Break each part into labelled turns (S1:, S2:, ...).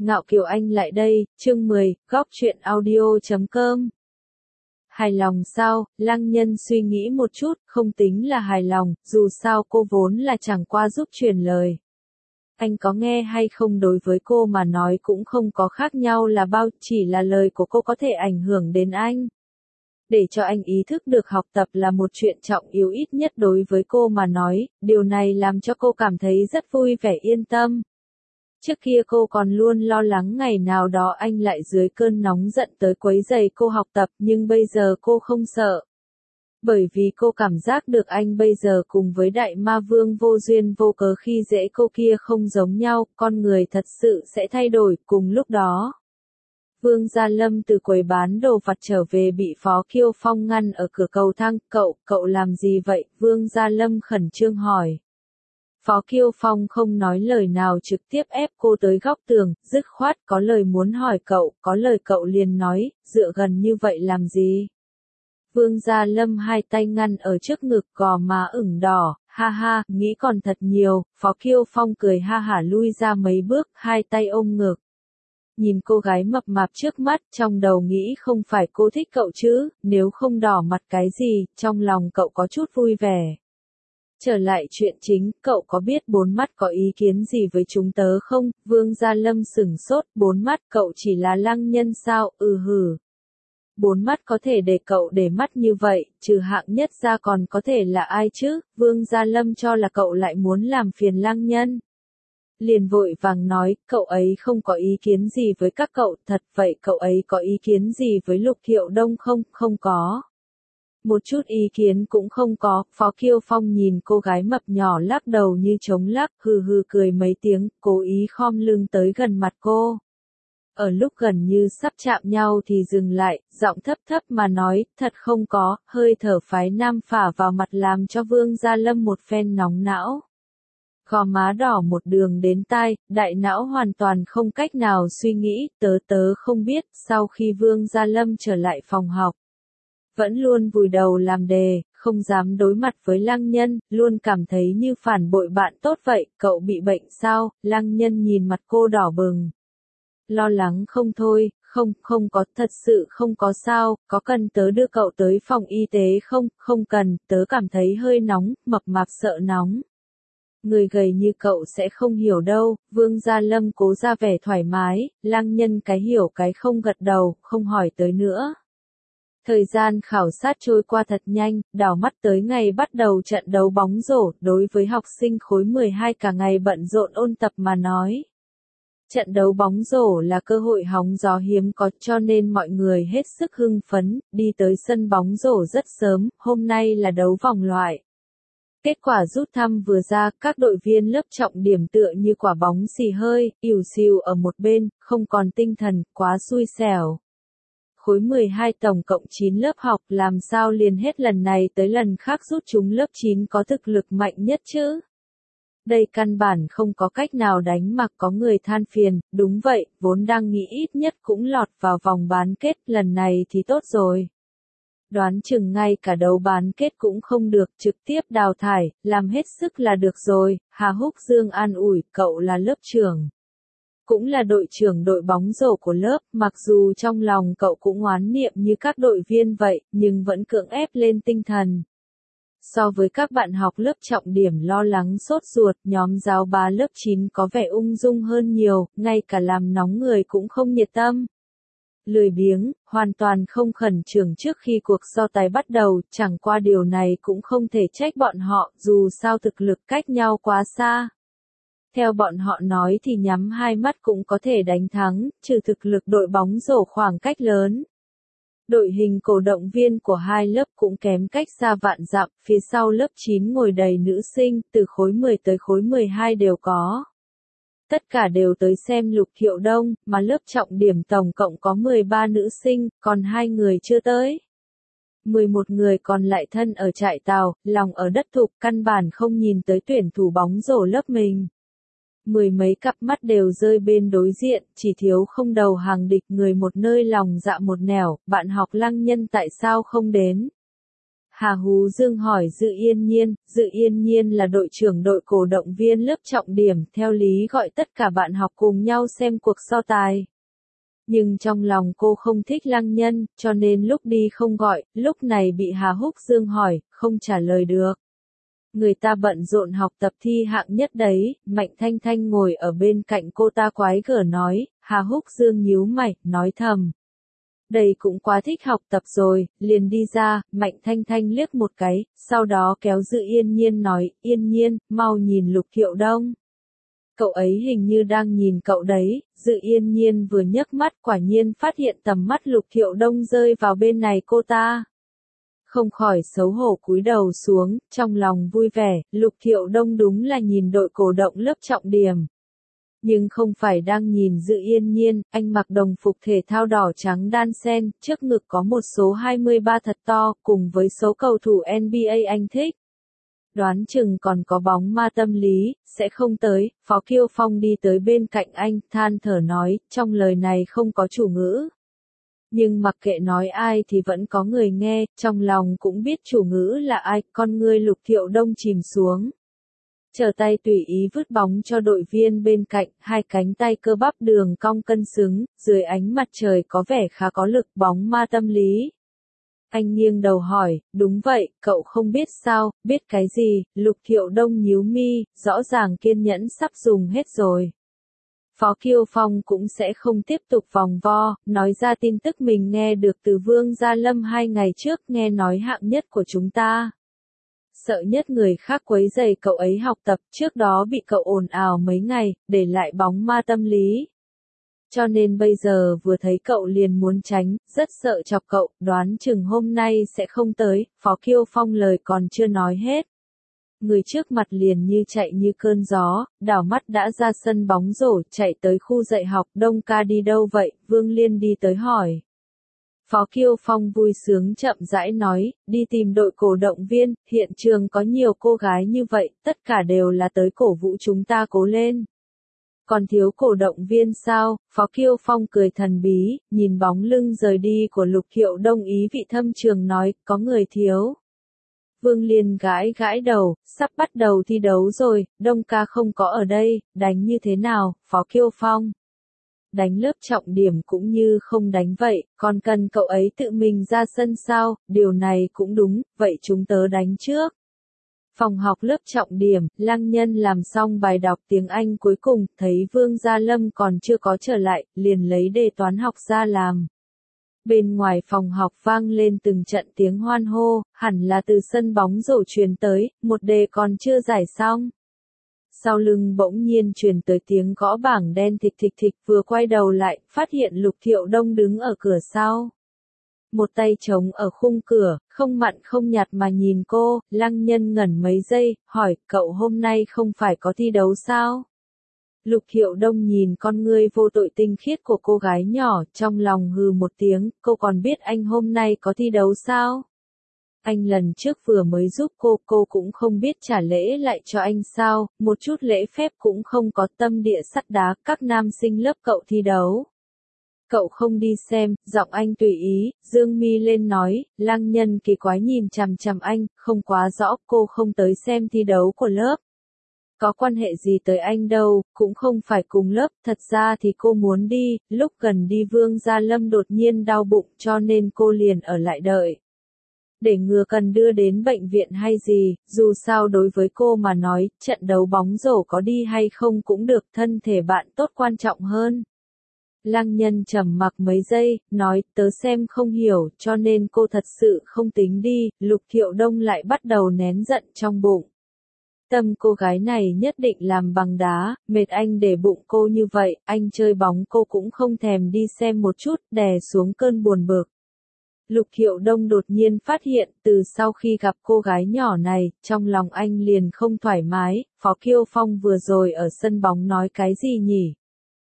S1: Ngạo Kiều Anh lại đây, chương 10, góc truyện audio.com. Hài lòng sao? Lăng Nhân suy nghĩ một chút, không tính là hài lòng, dù sao cô vốn là chẳng qua giúp truyền lời. Anh có nghe hay không đối với cô mà nói cũng không có khác nhau là bao, chỉ là lời của cô có thể ảnh hưởng đến anh. Để cho anh ý thức được học tập là một chuyện trọng yếu ít nhất đối với cô mà nói, điều này làm cho cô cảm thấy rất vui vẻ yên tâm. Trước kia cô còn luôn lo lắng ngày nào đó anh lại dưới cơn nóng giận tới quấy rầy cô học tập, nhưng bây giờ cô không sợ. Bởi vì cô cảm giác được anh bây giờ cùng với đại ma vương vô duyên vô cớ khi dễ cô kia không giống nhau, con người thật sự sẽ thay đổi. Cùng lúc đó, Vương Gia Lâm từ quầy bán đồ vặt trở về bị Phó Kiêu Phong ngăn ở cửa cầu thang. Cậu làm gì vậy? Vương Gia Lâm khẩn trương hỏi. Phó Kiêu Phong không nói lời nào trực tiếp ép cô tới góc tường, dứt khoát có lời muốn hỏi cậu, có lời cậu liền nói, dựa gần như vậy làm gì? Vương Gia Lâm hai tay ngăn ở trước ngực, gò má ửng đỏ, ha ha, nghĩ còn thật nhiều. Phó Kiêu Phong cười ha hả lui ra mấy bước, hai tay ôm ngực. Nhìn cô gái mập mạp trước mắt, trong đầu nghĩ không phải cô thích cậu chứ, nếu không đỏ mặt cái gì, trong lòng cậu có chút vui vẻ. Trở lại chuyện chính, cậu có biết bốn mắt có ý kiến gì với chúng tớ không? Vương Gia Lâm sửng sốt, bốn mắt cậu chỉ là Lăng Nhân sao? Hử. Bốn mắt có thể để cậu để mắt như vậy, trừ hạng nhất ra còn có thể là ai chứ? Vương Gia Lâm cho là cậu lại muốn làm phiền Lăng Nhân. Liền vội vàng nói, cậu ấy không có ý kiến gì với các cậu, thật vậy cậu ấy có ý kiến gì với Lục Thiệu Đông không? Không có. Một chút ý kiến cũng không có. Phó Kiêu Phong nhìn cô gái mập nhỏ lắc đầu như trống lắc, hừ hừ cười mấy tiếng, cố ý khom lưng tới gần mặt cô. Ở lúc gần như sắp chạm nhau thì dừng lại, giọng thấp thấp mà nói, thật không có, hơi thở phái nam phả vào mặt làm cho Vương Gia Lâm một phen nóng não. Gò má đỏ một đường đến tai, đại não hoàn toàn không cách nào suy nghĩ, tớ không biết. Sau khi Vương Gia Lâm trở lại phòng học, vẫn luôn vùi đầu làm đề, không dám đối mặt với Lăng Nhân, luôn cảm thấy như phản bội bạn tốt vậy. Cậu bị bệnh sao? Lăng Nhân nhìn mặt cô đỏ bừng. Lo lắng không thôi, không có, thật sự không có sao, có cần tớ đưa cậu tới phòng y tế không? Không cần, tớ cảm thấy hơi nóng, mập mạp sợ nóng. Người gầy như cậu sẽ không hiểu đâu. Vương Gia Lâm cố ra vẻ thoải mái, Lăng Nhân cái hiểu cái không gật đầu, không hỏi tới nữa. Thời gian khảo sát trôi qua thật nhanh, đảo mắt tới ngày bắt đầu trận đấu bóng rổ, đối với học sinh khối 12 cả ngày bận rộn ôn tập mà nói. Trận đấu bóng rổ là cơ hội hóng gió hiếm có cho nên mọi người hết sức hưng phấn, đi tới sân bóng rổ rất sớm, hôm nay là đấu vòng loại. Kết quả rút thăm vừa ra, các đội viên lớp trọng điểm tựa như quả bóng xì hơi, ỉu xìu ở một bên, không còn tinh thần, quá xui xẻo. Khối 12 tổng cộng 9 lớp học, làm sao liền hết lần này tới lần khác rút chúng lớp 9 có thực lực mạnh nhất chứ? Đây căn bản không có cách nào đánh mà. Có người than phiền, đúng vậy, vốn đang nghĩ ít nhất cũng lọt vào vòng bán kết, lần này thì tốt rồi. Đoán chừng ngay cả đấu bán kết cũng không được, trực tiếp đào thải, làm hết sức là được rồi. Hà Húc Dương an ủi, cậu là lớp trưởng, cũng là đội trưởng đội bóng rổ của lớp, mặc dù trong lòng cậu cũng oán niệm như các đội viên vậy, nhưng vẫn cưỡng ép lên tinh thần. So với các bạn học lớp trọng điểm lo lắng sốt ruột, nhóm giáo bá lớp 9 có vẻ ung dung hơn nhiều, ngay cả làm nóng người cũng không nhiệt tâm. Lười biếng, hoàn toàn không khẩn trương trước khi cuộc so tài bắt đầu, chẳng qua điều này cũng không thể trách bọn họ, dù sao thực lực cách nhau quá xa. Theo bọn họ nói thì nhắm hai mắt cũng có thể đánh thắng, trừ thực lực đội bóng rổ khoảng cách lớn. Đội hình cổ động viên của hai lớp cũng kém cách xa vạn dặm, phía sau lớp 9 ngồi đầy nữ sinh, từ khối 10 tới khối 12 đều có. Tất cả đều tới xem Lục Thiệu Đông, mà lớp trọng điểm tổng cộng có 13 nữ sinh, còn 2 người chưa tới. 11 người còn lại thân ở trại tàu, lòng ở đất thục, căn bản không nhìn tới tuyển thủ bóng rổ lớp mình. Mười mấy cặp mắt đều rơi bên đối diện, chỉ thiếu không đầu hàng địch, người một nơi lòng dạ một nẻo. Bạn học Lăng Nhân tại sao không đến? Hà Hú Dương hỏi Dự Yên Nhiên là đội trưởng đội cổ động viên lớp trọng điểm, theo lý gọi tất cả bạn học cùng nhau xem cuộc so tài. Nhưng trong lòng cô không thích Lăng Nhân, cho nên lúc đi không gọi, lúc này bị Hà Húc Dương hỏi, không trả lời được. Người ta bận rộn học tập thi hạng nhất đấy, Mạnh Thanh Thanh ngồi ở bên cạnh cô ta quái gở nói, Hà Húc Dương nhíu mày, nói thầm. Đây cũng quá thích học tập rồi, liền đi ra, Mạnh Thanh Thanh liếc một cái, sau đó kéo Dự Yên Nhiên nói, Yên Nhiên, mau nhìn Lục Thiệu Đông. Cậu ấy hình như đang nhìn cậu đấy, Dự Yên Nhiên vừa nhấc mắt quả nhiên phát hiện tầm mắt Lục Thiệu Đông rơi vào bên này cô ta. Không khỏi xấu hổ cúi đầu xuống, trong lòng vui vẻ, Lục Thiệu Đông đúng là nhìn đội cổ động lớp trọng điểm. Nhưng không phải đang nhìn Dự Yên Nhiên, anh mặc đồng phục thể thao đỏ trắng đan xen, trước ngực có một số 23 thật to, cùng với số cầu thủ NBA anh thích. Đoán chừng còn có bóng ma tâm lý, sẽ không tới, Phó Kiêu Phong đi tới bên cạnh anh, than thở nói, trong lời này không có chủ ngữ. Nhưng mặc kệ nói ai thì vẫn có người nghe, trong lòng cũng biết chủ ngữ là ai, con ngươi Lục Thiệu Đông chìm xuống. Trở tay tùy ý vứt bóng cho đội viên bên cạnh, hai cánh tay cơ bắp đường cong cân xứng, dưới ánh mặt trời có vẻ khá có lực, bóng ma tâm lý. Anh nghiêng đầu hỏi, đúng vậy, cậu không biết sao, biết cái gì, Lục Thiệu Đông nhíu mi, rõ ràng kiên nhẫn sắp dùng hết rồi. Phó Kiêu Phong cũng sẽ không tiếp tục vòng vo, nói ra tin tức mình nghe được từ Vương Gia Lâm 2 ngày trước, nghe nói hạng nhất của chúng ta. Sợ nhất người khác quấy rầy cậu ấy học tập, trước đó bị cậu ồn ào mấy ngày, để lại bóng ma tâm lý. Cho nên bây giờ vừa thấy cậu liền muốn tránh, rất sợ chọc cậu, đoán chừng hôm nay sẽ không tới, Phó Kiêu Phong lời còn chưa nói hết. Người trước mặt liền như chạy như cơn gió, đảo mắt đã ra sân bóng rổ, chạy tới khu dạy học, Đông ca đi đâu vậy, Vương Liên đi tới hỏi. Phó Kiêu Phong vui sướng chậm rãi nói, đi tìm đội cổ động viên, hiện trường có nhiều cô gái như vậy, tất cả đều là tới cổ vũ chúng ta cố lên. Còn thiếu cổ động viên sao? Phó Kiêu Phong cười thần bí, nhìn bóng lưng rời đi của Lục Thiệu Đông ý vị thâm trường nói, có người thiếu. Vương Liên gãi gãi đầu, sắp bắt đầu thi đấu rồi, Đông ca không có ở đây, đánh như thế nào, Phó Kiêu Phong? Đánh lớp trọng điểm cũng như không đánh vậy, còn cần cậu ấy tự mình ra sân sao, điều này cũng đúng, vậy chúng tớ đánh trước. Phòng học lớp trọng điểm, Lăng Nhân làm xong bài đọc tiếng Anh cuối cùng, thấy Vương Gia Lâm còn chưa có trở lại, liền lấy đề toán học ra làm. Bên ngoài phòng học vang lên từng trận tiếng hoan hô, hẳn là từ sân bóng rổ truyền tới, một đề còn chưa giải xong. Sau lưng bỗng nhiên truyền tới tiếng gõ bảng đen thịch thịch thịch, vừa quay đầu lại, phát hiện Lục Thiệu Đông đứng ở cửa sau. Một tay trống ở khung cửa, không mặn không nhạt mà nhìn cô, Lăng Nhân ngẩn mấy giây, hỏi, cậu hôm nay không phải có thi đấu sao? Lục Thiệu Đông nhìn con ngươi vô tội tinh khiết của cô gái nhỏ, trong lòng hừ một tiếng, cô còn biết anh hôm nay có thi đấu sao? Anh lần trước vừa mới giúp cô cũng không biết trả lễ lại cho anh sao, một chút lễ phép cũng không có, tâm địa sắt đá, các nam sinh lớp cậu thi đấu. Cậu không đi xem, giọng anh tùy ý, dương mi lên nói, Lăng Nhân kỳ quái nhìn chằm chằm anh, không quá rõ, cô không tới xem thi đấu của lớp. Có quan hệ gì tới anh đâu, cũng không phải cùng lớp, thật ra thì cô muốn đi, lúc gần đi Vương Gia Lâm đột nhiên đau bụng cho nên cô liền ở lại đợi. Để ngừa cần đưa đến bệnh viện hay gì, dù sao đối với cô mà nói, trận đấu bóng rổ có đi hay không cũng được, thân thể bạn tốt quan trọng hơn. Lăng Nhân trầm mặc mấy giây, nói, tớ xem không hiểu, cho nên cô thật sự không tính đi, Lục Thiệu Đông lại bắt đầu nén giận trong bụng. Tâm cô gái này nhất định làm bằng đá, mệt anh để bụng cô như vậy, anh chơi bóng cô cũng không thèm đi xem một chút, đè xuống cơn buồn bực. Lục Thiệu Đông đột nhiên phát hiện, từ sau khi gặp cô gái nhỏ này, trong lòng anh liền không thoải mái, Phó Kiêu Phong vừa rồi ở sân bóng nói cái gì nhỉ?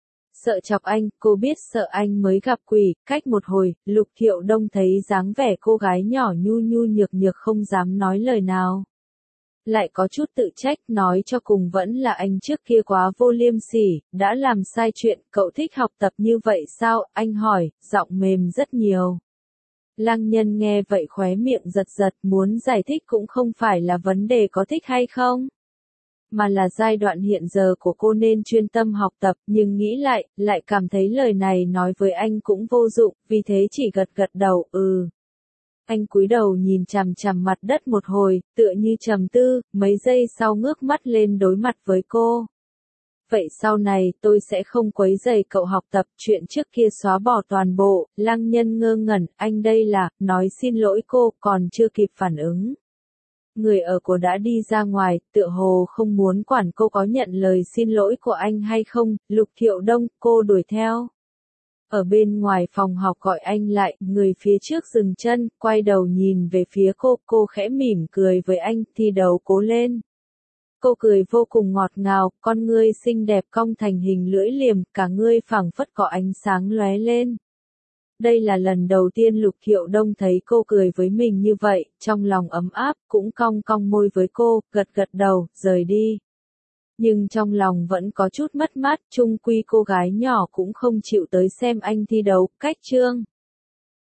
S1: Sợ chọc anh, cô biết sợ anh mới gặp quỷ, cách một hồi, Lục Thiệu Đông thấy dáng vẻ cô gái nhỏ nhu nhu nhược nhược không dám nói lời nào. Lại có chút tự trách, nói cho cùng vẫn là anh trước kia quá vô liêm sỉ, đã làm sai chuyện, cậu thích học tập như vậy sao, anh hỏi, giọng mềm rất nhiều. Lăng Nhân nghe vậy khóe miệng giật giật, muốn giải thích cũng không phải là vấn đề có thích hay không, mà là giai đoạn hiện giờ của cô nên chuyên tâm học tập, nhưng nghĩ lại cảm thấy lời này nói với anh cũng vô dụng, vì thế chỉ gật gật đầu, Anh cúi đầu nhìn chằm chằm mặt đất một hồi, tựa như trầm tư, mấy giây sau ngước mắt lên đối mặt với cô. Vậy sau này tôi sẽ không quấy rầy cậu học tập, chuyện trước kia xóa bỏ toàn bộ. Lăng Nhân ngơ ngẩn, anh đây là, nói xin lỗi cô, còn chưa kịp phản ứng. Người ở cô đã đi ra ngoài, tựa hồ không muốn quản cô có nhận lời xin lỗi của anh hay không. Lục Thiệu Đông, cô đuổi theo. Ở bên ngoài phòng học gọi anh lại, người phía trước dừng chân, quay đầu nhìn về phía cô khẽ mỉm cười với anh, thi đấu cố lên. Cô cười vô cùng ngọt ngào, con ngươi xinh đẹp cong thành hình lưỡi liềm, cả ngươi phảng phất có ánh sáng lóe lên. Đây là lần đầu tiên Lục Thiệu Đông thấy cô cười với mình như vậy, trong lòng ấm áp, cũng cong cong môi với cô, gật gật đầu, rời đi. Nhưng trong lòng vẫn có chút mất mát, chung quy cô gái nhỏ cũng không chịu tới xem anh thi đấu, cách chương.